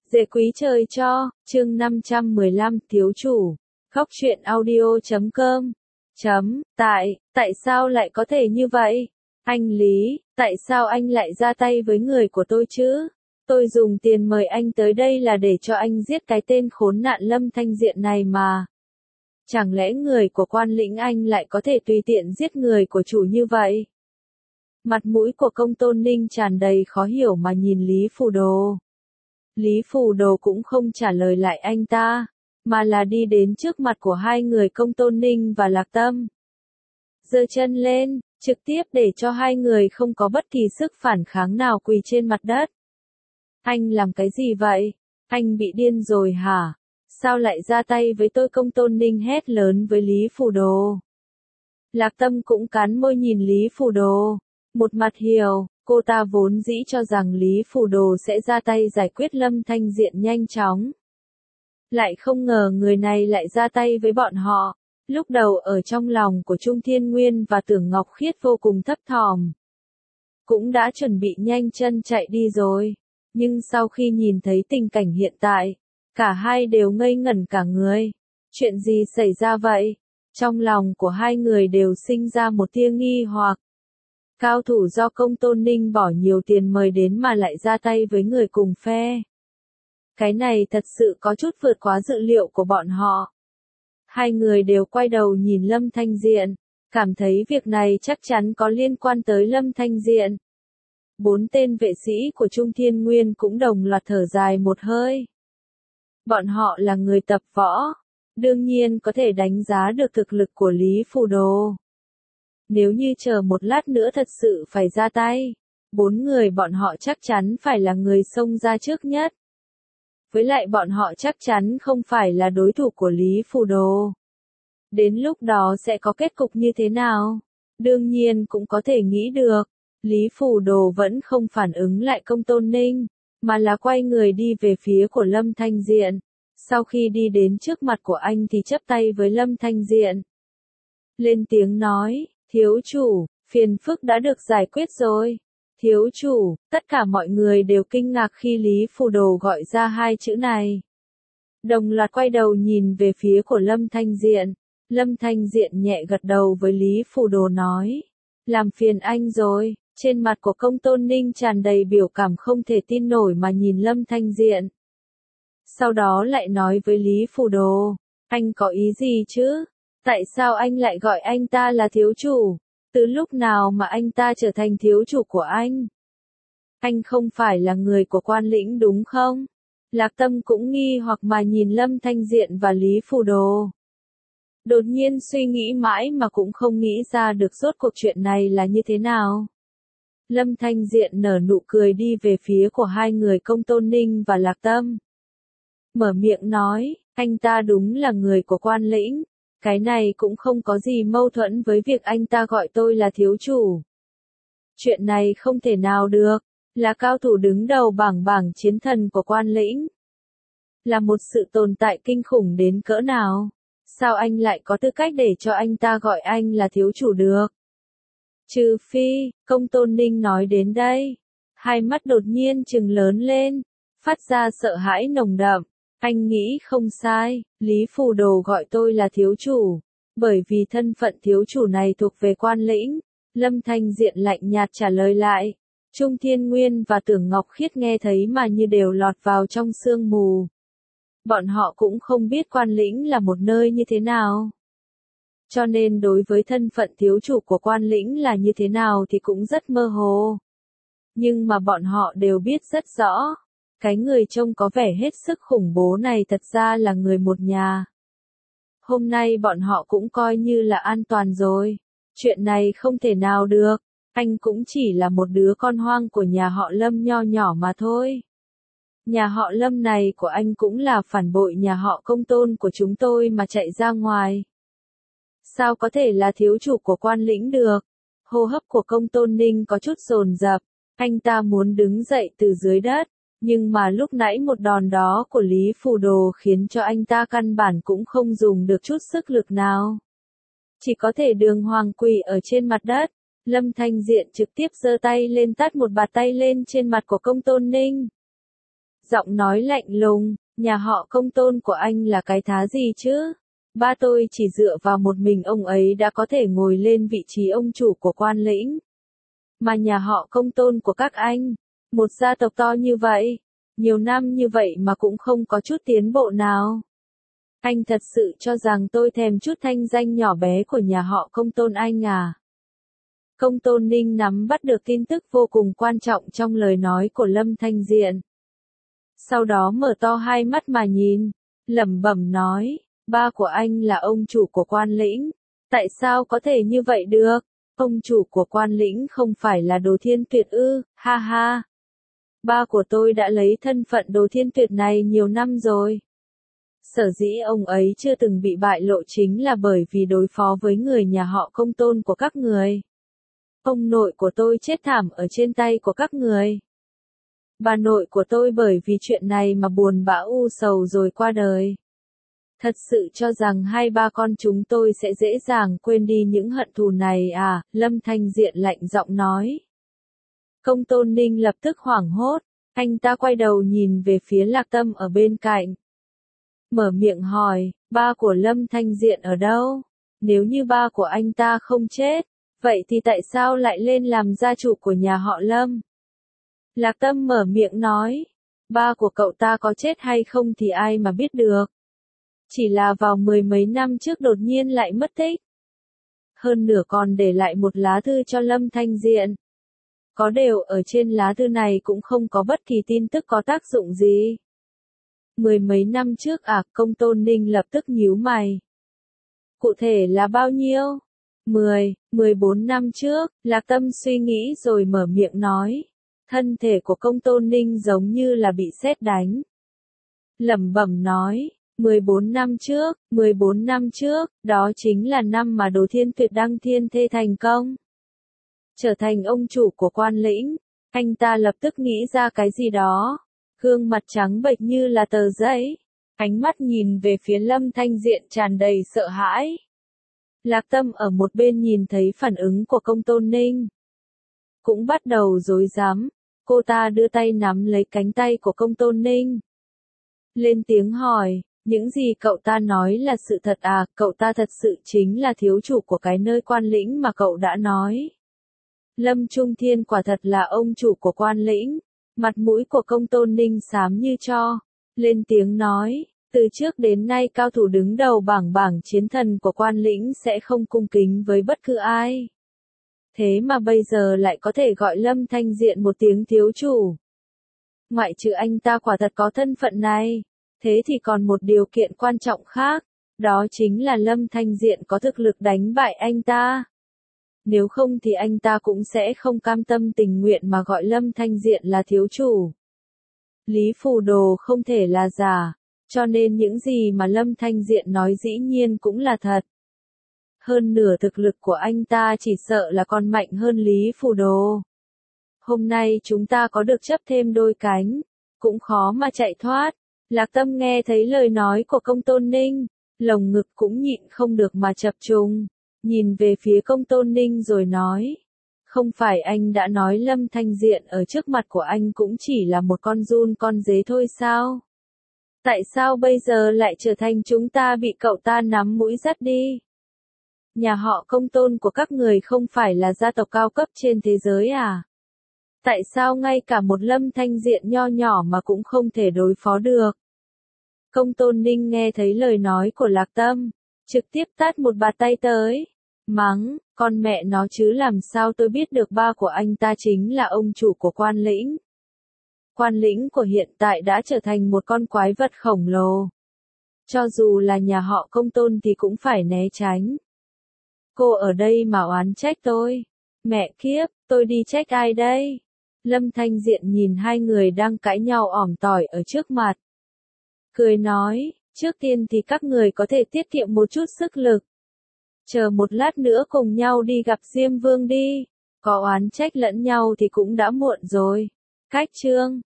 Dễ quý trời cho, chương 515, thiếu chủ. Khóc chuyện audio.com. Tại sao lại có thể như vậy? Anh Lý, tại sao anh lại ra tay với người của tôi chứ? Tôi dùng tiền mời anh tới đây là để cho anh giết cái tên khốn nạn Lâm Thanh Diện này mà. Chẳng lẽ người của Quan Lĩnh anh lại có thể tùy tiện giết người của chủ như vậy? Mặt mũi của Công Tôn Ninh tràn đầy khó hiểu mà nhìn Lý Phù Đồ. Lý Phù Đồ cũng không trả lời lại anh ta, mà là đi đến trước mặt của hai người Công Tôn Ninh và Lạc Tâm. Giơ chân lên, trực tiếp để cho hai người không có bất kỳ sức phản kháng nào quỳ trên mặt đất. Anh làm cái gì vậy? Anh bị điên rồi hả? Sao lại ra tay với tôi? Công Tôn Ninh hét lớn với Lý Phù Đồ. Lạc Tâm cũng cắn môi nhìn Lý Phù Đồ, một mặt hiểu. Cô ta vốn dĩ cho rằng Lý Phù Đồ sẽ ra tay giải quyết Lâm Thanh Diện nhanh chóng. Lại không ngờ người này lại ra tay với bọn họ. Lúc đầu ở trong lòng của Trung Thiên Nguyên và Tưởng Ngọc Khiết vô cùng thấp thỏm. Cũng đã chuẩn bị nhanh chân chạy đi rồi. Nhưng sau khi nhìn thấy tình cảnh hiện tại, cả hai đều ngây ngẩn cả người. Chuyện gì xảy ra vậy? Trong lòng của hai người đều sinh ra một tia nghi hoặc. Cao thủ do Công Tôn Ninh bỏ nhiều tiền mời đến mà lại ra tay với người cùng phe. Cái này thật sự có chút vượt quá dự liệu của bọn họ. Hai người đều quay đầu nhìn Lâm Thanh Diện, cảm thấy việc này chắc chắn có liên quan tới Lâm Thanh Diện. Bốn tên vệ sĩ của Trung Thiên Nguyên cũng đồng loạt thở dài một hơi. Bọn họ là người tập võ, đương nhiên có thể đánh giá được thực lực của Lý Phù Đồ. Nếu như chờ một lát nữa thật sự phải ra tay, bốn người bọn họ chắc chắn phải là người xông ra trước nhất. Với lại bọn họ chắc chắn không phải là đối thủ của Lý Phù Đồ. Đến lúc đó sẽ có kết cục như thế nào? Đương nhiên cũng có thể nghĩ được. Lý Phù Đồ vẫn không phản ứng lại Công Tôn Ninh, mà là quay người đi về phía của Lâm Thanh Diện. Sau khi đi đến trước mặt của anh thì chắp tay với Lâm Thanh Diện. Lên tiếng nói, thiếu chủ, phiền phức đã được giải quyết rồi. Thiếu chủ, tất cả mọi người đều kinh ngạc khi Lý Phù Đồ gọi ra hai chữ này. Đồng loạt quay đầu nhìn về phía của Lâm Thanh Diện. Lâm Thanh Diện nhẹ gật đầu với Lý Phù Đồ nói. Làm phiền anh rồi. Trên mặt của Công Tôn Ninh tràn đầy biểu cảm không thể tin nổi mà nhìn Lâm Thanh Diện. Sau đó lại nói với Lý Phù Đồ. Anh có ý gì chứ? Tại sao anh lại gọi anh ta là thiếu chủ? Từ lúc nào mà anh ta trở thành thiếu chủ của anh? Anh không phải là người của Quan Lĩnh đúng không? Lạc Tâm cũng nghi hoặc mà nhìn Lâm Thanh Diện và Lý Phù Đồ. Đột nhiên suy nghĩ mãi mà cũng không nghĩ ra được rốt cuộc chuyện này là như thế nào. Lâm Thanh Diện nở nụ cười đi về phía của hai người Công Tôn Ninh và Lạc Tâm. Mở miệng nói, anh ta đúng là người của Quan Lĩnh. Cái này cũng không có gì mâu thuẫn với việc anh ta gọi tôi là thiếu chủ. Chuyện này không thể nào được, là cao thủ đứng đầu bảng chiến thần của Quan Lĩnh. Là một sự tồn tại kinh khủng đến cỡ nào? Sao anh lại có tư cách để cho anh ta gọi anh là thiếu chủ được? Trừ phi, Công Tôn Ninh nói đến đây. Hai mắt đột nhiên trừng lớn lên, phát ra sợ hãi nồng đậm. Anh nghĩ không sai, Lý Phù Đồ gọi tôi là thiếu chủ. Bởi vì thân phận thiếu chủ này thuộc về Quan Lĩnh. Lâm Thanh Diện lạnh nhạt trả lời lại. Trung Thiên Nguyên và Tưởng Ngọc Khiết nghe thấy mà như đều lọt vào trong sương mù. Bọn họ cũng không biết Quan Lĩnh là một nơi như thế nào. Cho nên đối với thân phận thiếu chủ của Quan Lĩnh là như thế nào thì cũng rất mơ hồ. Nhưng mà bọn họ đều biết rất rõ. Cái người trông có vẻ hết sức khủng bố này thật ra là người một nhà. Hôm nay bọn họ cũng coi như là an toàn rồi. Chuyện này không thể nào được. Anh cũng chỉ là một đứa con hoang của nhà họ Lâm nho nhỏ mà thôi. Nhà họ Lâm này của anh cũng là phản bội nhà họ Công Tôn của chúng tôi mà chạy ra ngoài. Sao có thể là thiếu chủ của Quan Lĩnh được? Hô hấp của Công Tôn Ninh có chút dồn dập. Anh ta muốn đứng dậy từ dưới đất. Nhưng mà lúc nãy một đòn đó của Lý Phù Đồ khiến cho anh ta căn bản cũng không dùng được chút sức lực nào. Chỉ có thể đường hoàng quỳ ở trên mặt đất. Lâm Thanh Diện trực tiếp giơ tay lên tát một bạt tay lên trên mặt của Công Tôn Ninh. giọng nói lạnh lùng, nhà họ Công Tôn của anh là cái thá gì chứ? Ba tôi chỉ dựa vào một mình ông ấy đã có thể ngồi lên vị trí ông chủ của Quan Lĩnh. Mà nhà họ Công Tôn của các anh, một gia tộc to như vậy, nhiều năm như vậy mà cũng không có chút tiến bộ nào. Anh thật sự cho rằng tôi thèm chút thanh danh nhỏ bé của nhà họ Công Tôn anh à? Công Tôn Ninh nắm bắt được tin tức vô cùng quan trọng trong lời nói của Lâm Thanh Diện. Sau đó mở to hai mắt mà nhìn, lẩm bẩm nói, ba của anh là ông chủ của Quan Lĩnh. Tại sao có thể như vậy được? Ông chủ của Quan Lĩnh không phải là Đồ Thiên Tuyệt ư, ha ha. Ba của tôi đã lấy thân phận Đồ Thiên Tuyệt này nhiều năm rồi. Sở dĩ ông ấy chưa từng bị bại lộ chính là bởi vì đối phó với người nhà họ Công Tôn của các người. Ông nội của tôi chết thảm ở trên tay của các người. Bà nội của tôi bởi vì chuyện này mà buồn bã u sầu rồi qua đời. Thật sự cho rằng hai ba con chúng tôi sẽ dễ dàng quên đi những hận thù này à? Lâm Thanh Diện lạnh giọng nói. Công Tôn Ninh lập tức hoảng hốt, anh ta quay đầu nhìn về phía Lạc Tâm ở bên cạnh. Mở miệng hỏi, ba của Lâm Thanh Diện ở đâu? Nếu như ba của anh ta không chết, vậy thì tại sao lại lên làm gia chủ của nhà họ Lâm? Lạc Tâm mở miệng nói, ba của cậu ta có chết hay không thì ai mà biết được. Chỉ là vào mười mấy năm trước đột nhiên lại mất tích. Hơn nửa còn để lại một lá thư cho Lâm Thanh Diện. Có điều ở trên lá thư này cũng không có bất kỳ tin tức có tác dụng gì. Mười mấy năm trước à? Công Tôn Ninh lập tức nhíu mày. Cụ thể là bao nhiêu? 14 năm trước, Lạc Tâm suy nghĩ rồi mở miệng nói. Thân thể của Công Tôn Ninh giống như là bị sét đánh. Lẩm bẩm nói, 14 năm trước, đó chính là năm mà Đồ Thiên Tuyệt đăng thiên thê thành công. Trở thành ông chủ của Quan Lĩnh, anh ta lập tức nghĩ ra cái gì đó. Gương mặt trắng bệch như là tờ giấy. Ánh mắt nhìn về phía Lâm Thanh Diện tràn đầy sợ hãi. Lạc Tâm ở một bên nhìn thấy phản ứng của Công Tôn Ninh. Cũng bắt đầu rối rắm. Cô ta đưa tay nắm lấy cánh tay của Công Tôn Ninh. Lên tiếng hỏi, những gì cậu ta nói là sự thật à? Cậu ta thật sự chính là thiếu chủ của cái nơi Quan Lĩnh mà cậu đã nói. Lâm Trung Thiên quả thật là ông chủ của Quan Lĩnh. Mặt mũi của Công Tôn Ninh xám như tro. Lên tiếng nói, từ trước đến nay cao thủ đứng đầu bảng chiến thần của Quan Lĩnh sẽ không cung kính với bất cứ ai. Thế mà bây giờ lại có thể gọi Lâm Thanh Diện một tiếng thiếu chủ. Ngoại trừ anh ta quả thật có thân phận này, thế thì còn một điều kiện quan trọng khác, đó chính là Lâm Thanh Diện có thực lực đánh bại anh ta. Nếu không thì anh ta cũng sẽ không cam tâm tình nguyện mà gọi Lâm Thanh Diện là thiếu chủ. Lý Phù Đồ không thể là giả, cho nên những gì mà Lâm Thanh Diện nói dĩ nhiên cũng là thật. Hơn nửa thực lực của anh ta chỉ sợ là còn mạnh hơn Lý Phù Đồ. Hôm nay chúng ta có được chấp thêm đôi cánh, cũng khó mà chạy thoát. Lạc Tâm nghe thấy lời nói của Công Tôn Ninh, lồng ngực cũng nhịn không được mà chập trùng, nhìn về phía Công Tôn Ninh rồi nói. Không phải anh đã nói Lâm Thanh Diện ở trước mặt của anh cũng chỉ là một con giun con dế thôi sao? Tại sao bây giờ lại trở thành chúng ta bị cậu ta nắm mũi dắt đi? Nhà họ Công Tôn của các người không phải là gia tộc cao cấp trên thế giới à? Tại sao ngay cả một Lâm Thanh Diện nho nhỏ mà cũng không thể đối phó được? Công Tôn Ninh nghe thấy lời nói của Lạc Tâm, trực tiếp tát một bạt tay tới. Mắng, con mẹ nó chứ làm sao tôi biết được ba của anh ta chính là ông chủ của Quan Lĩnh. Quan Lĩnh của hiện tại đã trở thành một con quái vật khổng lồ. Cho dù là nhà họ Công Tôn thì cũng phải né tránh. Cô ở đây mà oán trách tôi. Mẹ kiếp, tôi đi trách ai đây? Lâm Thanh Diện nhìn hai người đang cãi nhau ỏm tỏi ở trước mặt. Cười nói, trước tiên thì các người có thể tiết kiệm một chút sức lực. Chờ một lát nữa cùng nhau đi gặp Diêm Vương đi. Có oán trách lẫn nhau thì cũng đã muộn rồi. Cách chương